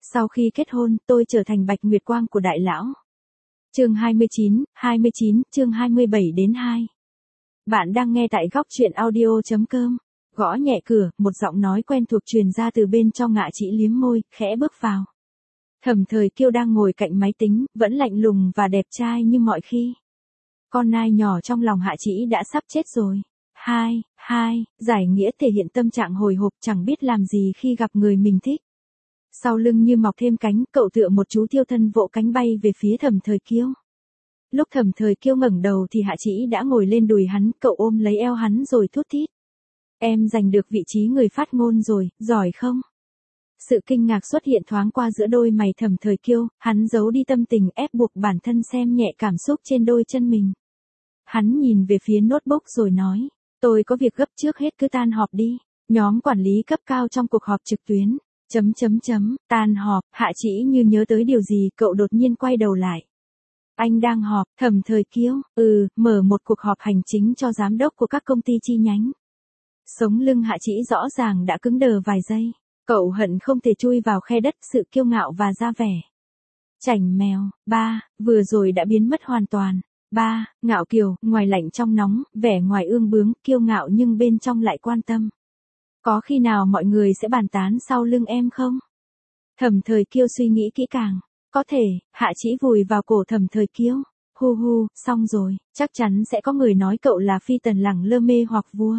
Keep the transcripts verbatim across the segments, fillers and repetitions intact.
Sau khi kết hôn, tôi trở thành Bạch Nguyệt Quang của đại lão. Chương hai mươi chín, hai mươi chín, chương hai mươi bảy đến hai. Bạn đang nghe tại góc truyện audio chấm com. Gõ nhẹ cửa, một giọng nói quen thuộc truyền ra từ bên trong. Ngạ Chỉ liếm môi, khẽ bước vào. Thẩm Thời Kiêu đang ngồi cạnh máy tính, vẫn lạnh lùng và đẹp trai như mọi khi. Con nai nhỏ trong lòng Hạ Chỉ đã sắp chết rồi. Hai, hai, giải nghĩa thể hiện tâm trạng hồi hộp chẳng biết làm gì khi gặp người mình thích. Sau lưng như mọc thêm cánh, cậu tựa một chú thiêu thân vỗ cánh bay về phía Thẩm Thời Kiêu. Lúc Thẩm Thời Kiêu ngẩng đầu thì Hạ Chỉ đã ngồi lên đùi hắn, cậu ôm lấy eo hắn rồi thút thít. Em giành được vị trí người phát ngôn rồi, giỏi không? Sự kinh ngạc xuất hiện thoáng qua giữa đôi mày Thẩm Thời Kiêu, hắn giấu đi tâm tình ép buộc bản thân xem nhẹ cảm xúc trên đôi chân mình. Hắn nhìn về phía notebook rồi nói, tôi có việc gấp trước hết cứ tan họp đi. Nhóm quản lý cấp cao trong cuộc họp trực tuyến. Chấm chấm chấm, tan họp, Hạ Chỉ như nhớ tới điều gì, cậu đột nhiên quay đầu lại. Anh đang họp, Thẩm Thời Kiêu, ừ, mở một cuộc họp hành chính cho giám đốc của các công ty chi nhánh. Sống lưng Hạ Chỉ rõ ràng đã cứng đờ vài giây. Cậu hận không thể chui vào khe đất sự kiêu ngạo và ra vẻ. Chảnh mèo, ba, vừa rồi đã biến mất hoàn toàn. Ba, ngạo kiều, ngoài lạnh trong nóng, vẻ ngoài ương bướng, kiêu ngạo nhưng bên trong lại quan tâm. Có khi nào mọi người sẽ bàn tán sau lưng em không? Thẩm Thời Kiêu suy nghĩ kỹ càng. Có thể, Hạ Chỉ vùi vào cổ Thẩm Thời Kiêu. Hu hu, xong rồi, chắc chắn sẽ có người nói cậu là phi tần lẳng lơ mê hoặc vua.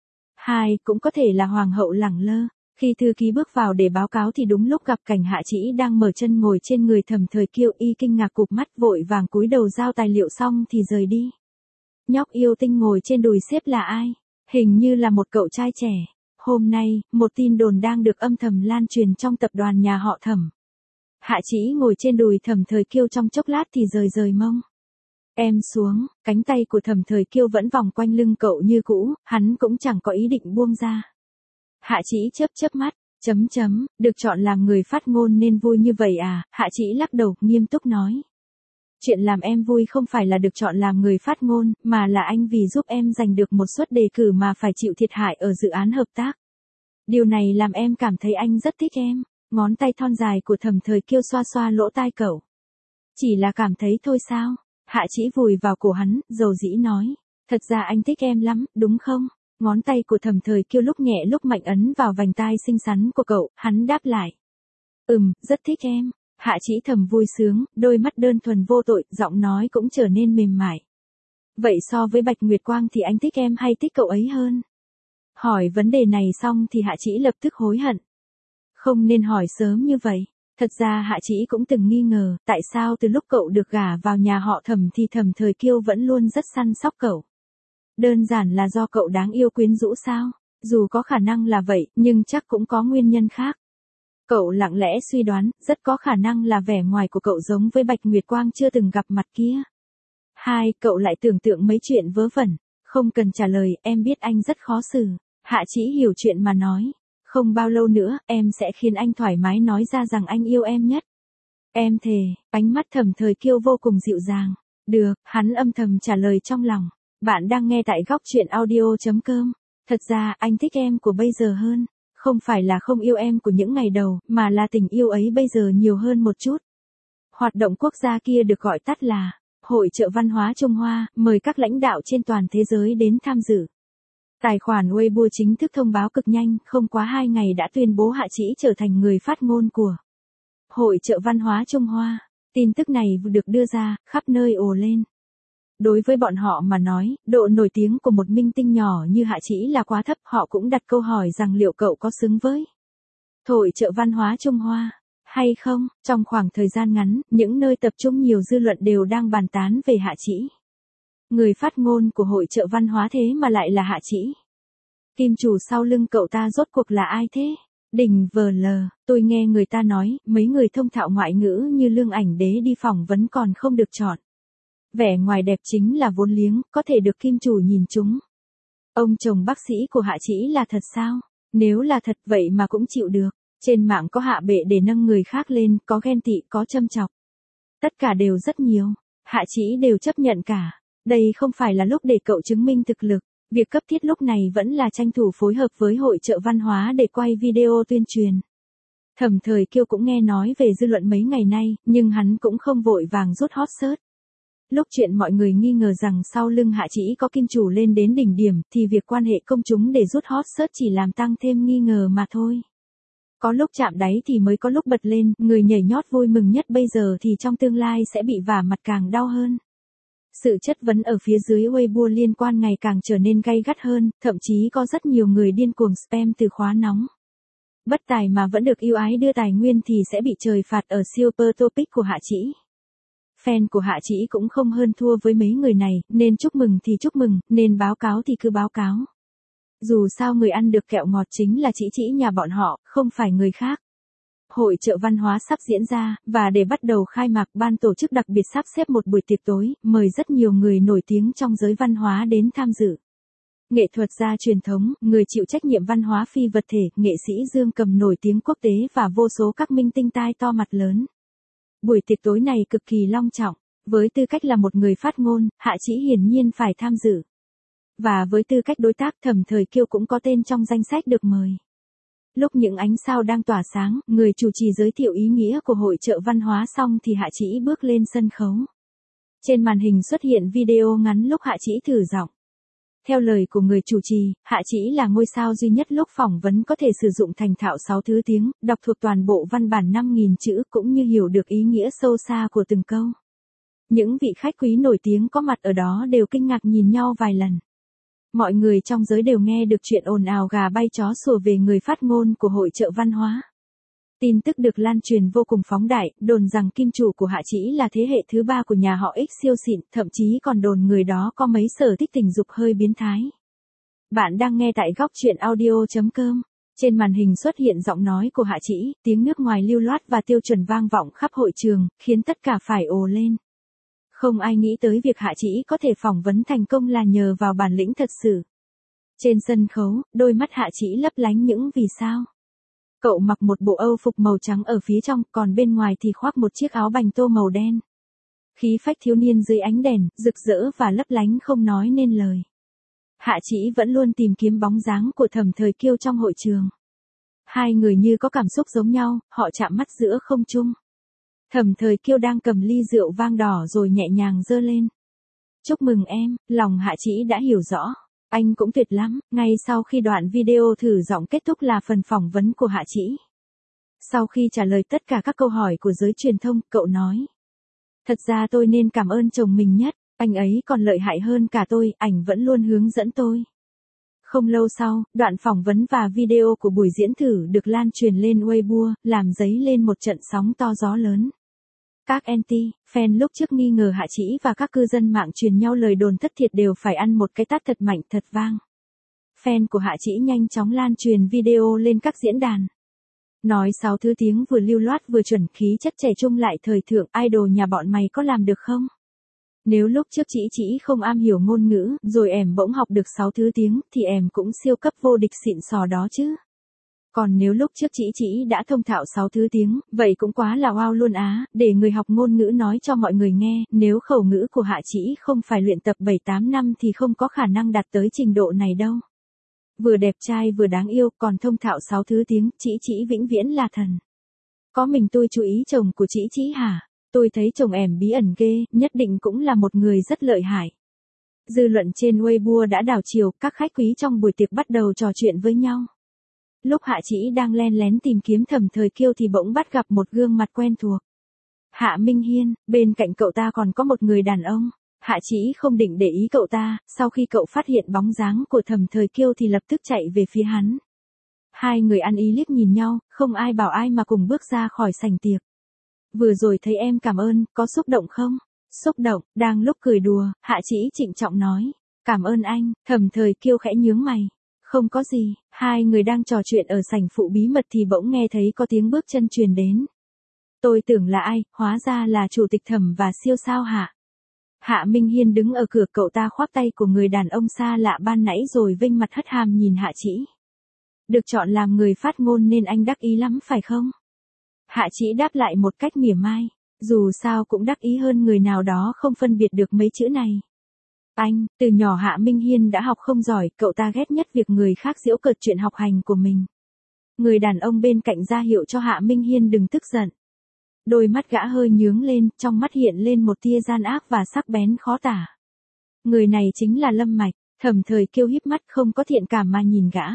Hai, cũng có thể là hoàng hậu lẳng lơ. Khi thư ký bước vào để báo cáo thì đúng lúc gặp cảnh Hạ Chỉ đang mở chân ngồi trên người Thẩm Thời Kiêu, y kinh ngạc cụp mắt vội vàng cúi đầu giao tài liệu xong thì rời đi. Nhóc yêu tinh ngồi trên đùi sếp là ai? Hình như là một cậu trai trẻ. Hôm nay, một tin đồn đang được âm thầm lan truyền trong tập đoàn nhà họ Thẩm. Hạ Chỉ ngồi trên đùi Thẩm Thời Kiêu trong chốc lát thì rời rời mông. Em xuống, cánh tay của Thẩm Thời Kiêu vẫn vòng quanh lưng cậu như cũ, hắn cũng chẳng có ý định buông ra. Hạ Chỉ chớp chớp mắt, chấm chấm, được chọn làm người phát ngôn nên vui như vậy à? Hạ Chỉ lắc đầu, nghiêm túc nói. Chuyện làm em vui không phải là được chọn làm người phát ngôn, mà là anh vì giúp em giành được một suất đề cử mà phải chịu thiệt hại ở dự án hợp tác. Điều này làm em cảm thấy anh rất thích em. Ngón tay thon dài của Thẩm Thời Kiêu xoa xoa lỗ tai cậu. Chỉ là cảm thấy thôi sao? Hạ Chỉ vùi vào cổ hắn, dầu dĩ nói. Thật ra anh thích em lắm, đúng không? Ngón tay của Thẩm Thời Kiêu lúc nhẹ lúc mạnh ấn vào vành tai xinh xắn của cậu, hắn đáp lại. Ừm, rất thích em. Hạ Chỉ thầm vui sướng, đôi mắt đơn thuần vô tội, giọng nói cũng trở nên mềm mại. Vậy so với Bạch Nguyệt Quang thì anh thích em hay thích cậu ấy hơn? Hỏi vấn đề này xong thì Hạ Chỉ lập tức hối hận. Không nên hỏi sớm như vậy. Thật ra Hạ Chỉ cũng từng nghi ngờ, tại sao từ lúc cậu được gả vào nhà họ Thẩm thì Thẩm Thời Kiêu vẫn luôn rất săn sóc cậu. Đơn giản là do cậu đáng yêu quyến rũ sao? Dù có khả năng là vậy, nhưng chắc cũng có nguyên nhân khác. Cậu lặng lẽ suy đoán, rất có khả năng là vẻ ngoài của cậu giống với Bạch Nguyệt Quang chưa từng gặp mặt kia. Hai, cậu lại tưởng tượng mấy chuyện vớ vẩn. Không cần trả lời, em biết anh rất khó xử. Hạ Chỉ hiểu chuyện mà nói. Không bao lâu nữa, em sẽ khiến anh thoải mái nói ra rằng anh yêu em nhất. Em thề, ánh mắt Thẩm Thời Kiêu vô cùng dịu dàng. Được, hắn âm thầm trả lời trong lòng. Bạn đang nghe tại góc truyện audio chấm com. Thật ra, anh thích em của bây giờ hơn. Không phải là không yêu em của những ngày đầu, mà là tình yêu ấy bây giờ nhiều hơn một chút. Hoạt động quốc gia kia được gọi tắt là Hội chợ văn hóa Trung Hoa, mời các lãnh đạo trên toàn thế giới đến tham dự. Tài khoản Weibo chính thức thông báo cực nhanh, không quá hai ngày đã tuyên bố Hạ Chỉ trở thành người phát ngôn của Hội chợ văn hóa Trung Hoa. Tin tức này được đưa ra, khắp nơi ồ lên. Đối với bọn họ mà nói, độ nổi tiếng của một minh tinh nhỏ như Hạ Chỉ là quá thấp, họ cũng đặt câu hỏi rằng liệu cậu có xứng với Hội chợ văn hóa Trung Hoa hay không. Trong khoảng thời gian ngắn, những nơi tập trung nhiều dư luận đều đang bàn tán về Hạ Chỉ. Người phát ngôn của Hội chợ văn hóa thế mà lại là Hạ Chỉ. Kim chủ sau lưng cậu ta rốt cuộc là ai thế? Đình vờ lờ, tôi nghe người ta nói, mấy người thông thạo ngoại ngữ như Lương Ảnh Đế đi phỏng vấn còn không được chọn. Vẻ ngoài đẹp chính là vốn liếng, có thể được kim chủ nhìn trúng. Ông chồng bác sĩ của Hạ Chỉ là thật sao? Nếu là thật vậy mà cũng chịu được. Trên mạng có hạ bệ để nâng người khác lên, có ghen tị, có châm chọc. Tất cả đều rất nhiều. Hạ Chỉ đều chấp nhận cả. Đây không phải là lúc để cậu chứng minh thực lực. Việc cấp thiết lúc này vẫn là tranh thủ phối hợp với Hội chợ văn hóa để quay video tuyên truyền. Thẩm Thời Kiêu cũng nghe nói về dư luận mấy ngày nay, nhưng hắn cũng không vội vàng rút hot search. Lúc chuyện mọi người nghi ngờ rằng sau lưng Hạ Trĩ có kim chủ lên đến đỉnh điểm, thì việc quan hệ công chúng để rút hot search chỉ làm tăng thêm nghi ngờ mà thôi. Có lúc chạm đáy thì mới có lúc bật lên, người nhảy nhót vui mừng nhất bây giờ thì trong tương lai sẽ bị vả mặt càng đau hơn. Sự chất vấn ở phía dưới Weibo liên quan ngày càng trở nên gay gắt hơn, thậm chí có rất nhiều người điên cuồng spam từ khóa nóng. Bất tài mà vẫn được ưu ái đưa tài nguyên thì sẽ bị trời phạt ở Super Topic của Hạ Trĩ. Fan của Hạ Trĩ cũng không hơn thua với mấy người này, nên chúc mừng thì chúc mừng, nên báo cáo thì cứ báo cáo. Dù sao người ăn được kẹo ngọt chính là Trĩ Trĩ nhà bọn họ, không phải người khác. Hội chợ văn hóa sắp diễn ra, và để bắt đầu khai mạc, ban tổ chức đặc biệt sắp xếp một buổi tiệc tối, mời rất nhiều người nổi tiếng trong giới văn hóa đến tham dự. Nghệ thuật gia truyền thống, người chịu trách nhiệm văn hóa phi vật thể, nghệ sĩ dương cầm nổi tiếng quốc tế và vô số các minh tinh tai to mặt lớn. Buổi tiệc tối này cực kỳ long trọng, với tư cách là một người phát ngôn, Hạ Trĩ hiển nhiên phải tham dự. Và với tư cách đối tác, Thẩm Thời Kiêu cũng có tên trong danh sách được mời. Lúc những ánh sao đang tỏa sáng, người chủ trì giới thiệu ý nghĩa của hội chợ văn hóa xong thì Hạ Trĩ bước lên sân khấu. Trên màn hình xuất hiện video ngắn lúc Hạ Trĩ thử giọng. Theo lời của người chủ trì, Hạ Trĩ là ngôi sao duy nhất lúc phỏng vấn có thể sử dụng thành thạo sáu thứ tiếng, đọc thuộc toàn bộ văn bản năm nghìn chữ cũng như hiểu được ý nghĩa sâu xa của từng câu. Những vị khách quý nổi tiếng có mặt ở đó đều kinh ngạc nhìn nhau vài lần. Mọi người trong giới đều nghe được chuyện ồn ào gà bay chó sủa về người phát ngôn của hội chợ văn hóa. Tin tức được lan truyền vô cùng phóng đại, đồn rằng kim chủ của Hạ Trĩ là thế hệ thứ ba của nhà họ X siêu xịn, thậm chí còn đồn người đó có mấy sở thích tình dục hơi biến thái. Bạn đang nghe tại góc truyện audio chấm com. Trên màn hình xuất hiện giọng nói của Hạ Trĩ, tiếng nước ngoài lưu loát và tiêu chuẩn vang vọng khắp hội trường, khiến tất cả phải ồ lên. Không ai nghĩ tới việc Hạ Trĩ có thể phỏng vấn thành công là nhờ vào bản lĩnh thật sự. Trên sân khấu, đôi mắt Hạ Trĩ lấp lánh những vì sao. Cậu mặc một bộ âu phục màu trắng ở phía trong, còn bên ngoài thì khoác một chiếc áo bành tô màu đen. Khí phách thiếu niên dưới ánh đèn, rực rỡ và lấp lánh không nói nên lời. Hạ Trĩ vẫn luôn tìm kiếm bóng dáng của Thẩm Thời Kiêu trong hội trường. Hai người như có cảm xúc giống nhau, họ chạm mắt giữa không trung. Thẩm Thời Kiêu đang cầm ly rượu vang đỏ rồi nhẹ nhàng giơ lên. Chúc mừng em, lòng Hạ Trĩ đã hiểu rõ. Anh cũng tuyệt lắm, ngay sau khi đoạn video thử giọng kết thúc là phần phỏng vấn của Hạ Trĩ. Sau khi trả lời tất cả các câu hỏi của giới truyền thông, cậu nói. Thật ra tôi nên cảm ơn chồng mình nhất, anh ấy còn lợi hại hơn cả tôi, ảnh vẫn luôn hướng dẫn tôi. Không lâu sau, đoạn phỏng vấn và video của buổi diễn thử được lan truyền lên Weibo, làm dấy lên một trận sóng to gió lớn. Các anti, fan lúc trước nghi ngờ Hạ Trĩ và các cư dân mạng truyền nhau lời đồn thất thiệt đều phải ăn một cái tát thật mạnh thật vang. Fan của Hạ Trĩ nhanh chóng lan truyền video lên các diễn đàn. Nói sáu thứ tiếng vừa lưu loát vừa chuẩn, khí chất trẻ trung lại thời thượng, idol nhà bọn mày có làm được không? Nếu lúc trước Trĩ Trĩ không am hiểu ngôn ngữ, rồi em bỗng học được sáu thứ tiếng, thì em cũng siêu cấp vô địch xịn sò đó chứ. Còn nếu lúc trước Trĩ Trĩ đã thông thạo sáu thứ tiếng, vậy cũng quá là wow luôn á, để người học ngôn ngữ nói cho mọi người nghe, nếu khẩu ngữ của Hạ Trĩ không phải luyện tập bảy tám năm thì không có khả năng đạt tới trình độ này đâu. Vừa đẹp trai vừa đáng yêu, còn thông thạo sáu thứ tiếng, Trĩ Trĩ vĩnh viễn là thần. Có mình tôi chú ý chồng của Trĩ Trĩ hả? Tôi thấy chồng em bí ẩn ghê, nhất định cũng là một người rất lợi hại. Dư luận trên Weibo đã đảo chiều, các khách quý trong buổi tiệc bắt đầu trò chuyện với nhau. Lúc Hạ Trĩ đang len lén tìm kiếm Thẩm Thời Kiêu thì bỗng bắt gặp một gương mặt quen thuộc. Hạ Minh Hiên, bên cạnh cậu ta còn có một người đàn ông. Hạ Trĩ không định để ý cậu ta, sau khi cậu phát hiện bóng dáng của Thẩm Thời Kiêu thì lập tức chạy về phía hắn. Hai người ăn ý liếc nhìn nhau, không ai bảo ai mà cùng bước ra khỏi sảnh tiệc. Vừa rồi thấy em cảm ơn, có xúc động không? Xúc động, đang lúc cười đùa, Hạ Trĩ trịnh trọng nói. Cảm ơn anh, Thẩm Thời Kiêu khẽ nhướng mày. Không có gì, hai người đang trò chuyện ở sảnh phụ bí mật thì bỗng nghe thấy có tiếng bước chân truyền đến. Tôi tưởng là ai, hóa ra là chủ tịch Thẩm và siêu sao Hạ. Hạ Minh Hiên đứng ở cửa, cậu ta khoác tay của người đàn ông xa lạ ban nãy rồi vênh mặt hất hàm nhìn Hạ Trĩ. Được chọn làm người phát ngôn nên anh đắc ý lắm phải không? Hạ Trĩ đáp lại một cách mỉa mai, dù sao cũng đắc ý hơn người nào đó không phân biệt được mấy chữ này. Anh, từ nhỏ Hạ Minh Hiên đã học không giỏi, cậu ta ghét nhất việc người khác giễu cợt chuyện học hành của mình. Người đàn ông bên cạnh ra hiệu cho Hạ Minh Hiên đừng tức giận. Đôi mắt gã hơi nhướng lên, trong mắt hiện lên một tia gian ác và sắc bén khó tả. Người này chính là Lâm Mạch. Thẩm Thời Kiêu híp mắt không có thiện cảm mà nhìn gã.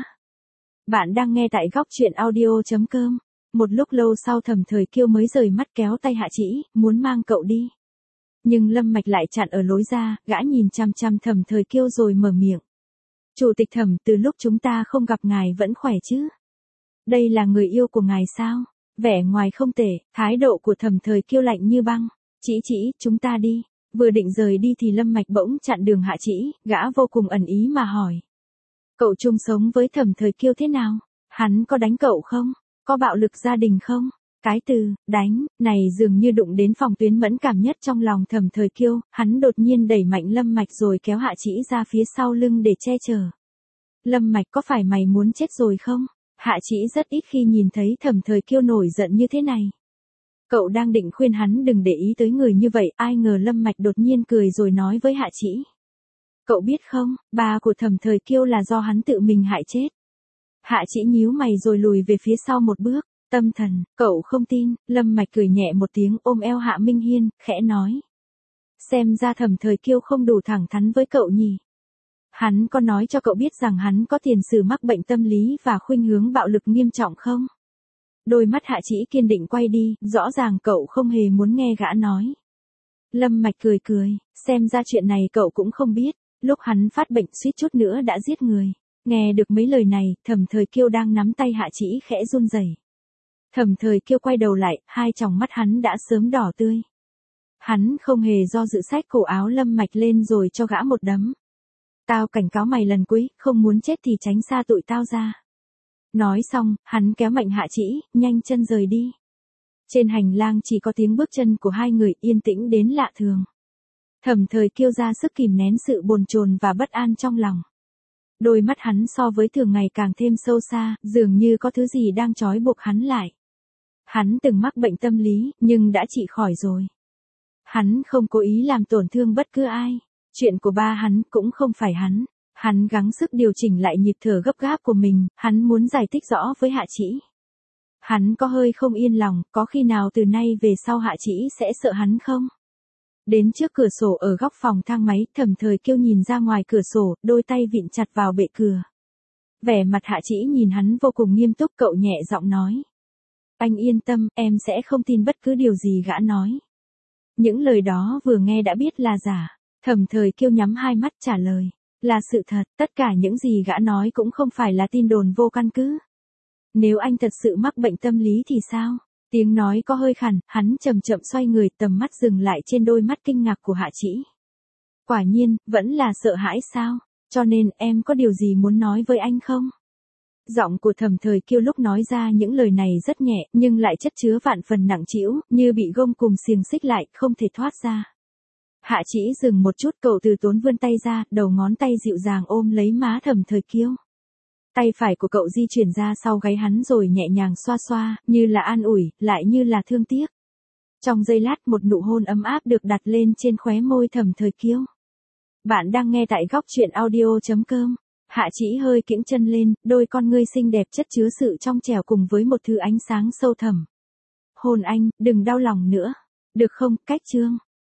Bạn đang nghe tại góc truyện audio.com. Một lúc lâu sau Thẩm Thời Kiêu mới rời mắt kéo tay Hạ Chỉ, muốn mang cậu đi. Nhưng Lâm Mạch lại chặn ở lối ra, gã nhìn chăm chăm Thẩm Thời Kiêu rồi mở miệng. Chủ tịch Thẩm, từ lúc chúng ta không gặp ngài vẫn khỏe chứ? Đây là người yêu của ngài sao? Vẻ ngoài không tệ, thái độ của Thẩm Thời Kiêu lạnh như băng. Chỉ chỉ, chúng ta đi. Vừa định rời đi thì Lâm Mạch bỗng chặn đường Hạ Chỉ, gã vô cùng ẩn ý mà hỏi. Cậu chung sống với Thẩm Thời Kiêu thế nào? Hắn có đánh cậu không? Có bạo lực gia đình không? Cái từ, đánh, này dường như đụng đến phòng tuyến mẫn cảm nhất trong lòng Thẩm Thời Kiêu, hắn đột nhiên đẩy mạnh Lâm Mạch rồi kéo Hạ Chỉ ra phía sau lưng để che chở. Lâm Mạch, có phải mày muốn chết rồi không? Hạ Chỉ rất ít khi nhìn thấy Thẩm Thời Kiêu nổi giận như thế này. Cậu đang định khuyên hắn đừng để ý tới người như vậy, ai ngờ Lâm Mạch đột nhiên cười rồi nói với Hạ Chỉ. Cậu biết không, ba của Thẩm Thời Kiêu là do hắn tự mình hại chết. Hạ Chỉ nhíu mày rồi lùi về phía sau một bước. Tâm thần, cậu không tin, Lâm Mạch cười nhẹ một tiếng ôm eo Hạ Minh Hiên, khẽ nói. Xem ra Thẩm Thời Kiêu không đủ thẳng thắn với cậu nhỉ. Hắn có nói cho cậu biết rằng hắn có tiền sử mắc bệnh tâm lý và khuynh hướng bạo lực nghiêm trọng không? Đôi mắt Hạ Chỉ kiên định quay đi, rõ ràng cậu không hề muốn nghe gã nói. Lâm Mạch cười cười, xem ra chuyện này cậu cũng không biết, lúc hắn phát bệnh suýt chút nữa đã giết người. Nghe được mấy lời này, Thẩm Thời Kiêu đang nắm tay Hạ Chỉ khẽ run rẩy. Thẩm Thời Kiêu quay đầu lại, hai tròng mắt hắn đã sớm đỏ tươi. Hắn không hề do dự xách cổ áo Lâm Mạch lên rồi cho gã một đấm. Tao cảnh cáo mày lần cuối, không muốn chết thì tránh xa tụi tao ra. Nói xong, hắn kéo mạnh Hạ Chỉ, nhanh chân rời đi. Trên hành lang chỉ có tiếng bước chân của hai người yên tĩnh đến lạ thường. Thẩm Thời Kiêu ra sức kìm nén sự bồn chồn và bất an trong lòng. Đôi mắt hắn so với thường ngày càng thêm sâu xa, dường như có thứ gì đang trói buộc hắn lại. Hắn từng mắc bệnh tâm lý, nhưng đã trị khỏi rồi. Hắn không cố ý làm tổn thương bất cứ ai. Chuyện của ba hắn cũng không phải hắn. Hắn gắng sức điều chỉnh lại nhịp thở gấp gáp của mình, hắn muốn giải thích rõ với Hạ Chỉ. Hắn có hơi không yên lòng, có khi nào từ nay về sau Hạ Chỉ sẽ sợ hắn không? Đến trước cửa sổ ở góc phòng thang máy, Thẩm Thời Kiêu nhìn ra ngoài cửa sổ, đôi tay vịn chặt vào bệ cửa. Vẻ mặt Hạ Chỉ nhìn hắn vô cùng nghiêm túc, cậu nhẹ giọng nói. Anh yên tâm, em sẽ không tin bất cứ điều gì gã nói. Những lời đó vừa nghe đã biết là giả. Thẩm Thời Kiêu nhắm hai mắt trả lời. Là sự thật, tất cả những gì gã nói cũng không phải là tin đồn vô căn cứ. Nếu anh thật sự mắc bệnh tâm lý thì sao? Tiếng nói có hơi khàn, hắn chậm chậm xoay người, tầm mắt dừng lại trên đôi mắt kinh ngạc của Hạ Chỉ. Quả nhiên, vẫn là sợ hãi sao? Cho nên em có điều gì muốn nói với anh không? Giọng của Thẩm Thời Kiêu lúc nói ra những lời này rất nhẹ, nhưng lại chất chứa vạn phần nặng trĩu, như bị gông cùng xiềng xích lại, không thể thoát ra. Hạ Chỉ dừng một chút, cậu từ tốn vươn tay ra, đầu ngón tay dịu dàng ôm lấy má Thẩm Thời Kiêu. Tay phải của cậu di chuyển ra sau gáy hắn rồi nhẹ nhàng xoa xoa, như là an ủi, lại như là thương tiếc. Trong giây lát một nụ hôn ấm áp được đặt lên trên khóe môi Thẩm Thời Kiêu. Bạn đang nghe tại góc truyện audio.com. Hạ Chỉ hơi kiễng chân lên, đôi con ngươi xinh đẹp chất chứa sự trong trẻo cùng với một thứ ánh sáng sâu thẳm. Hôn anh, đừng đau lòng nữa. Được không, cách chương.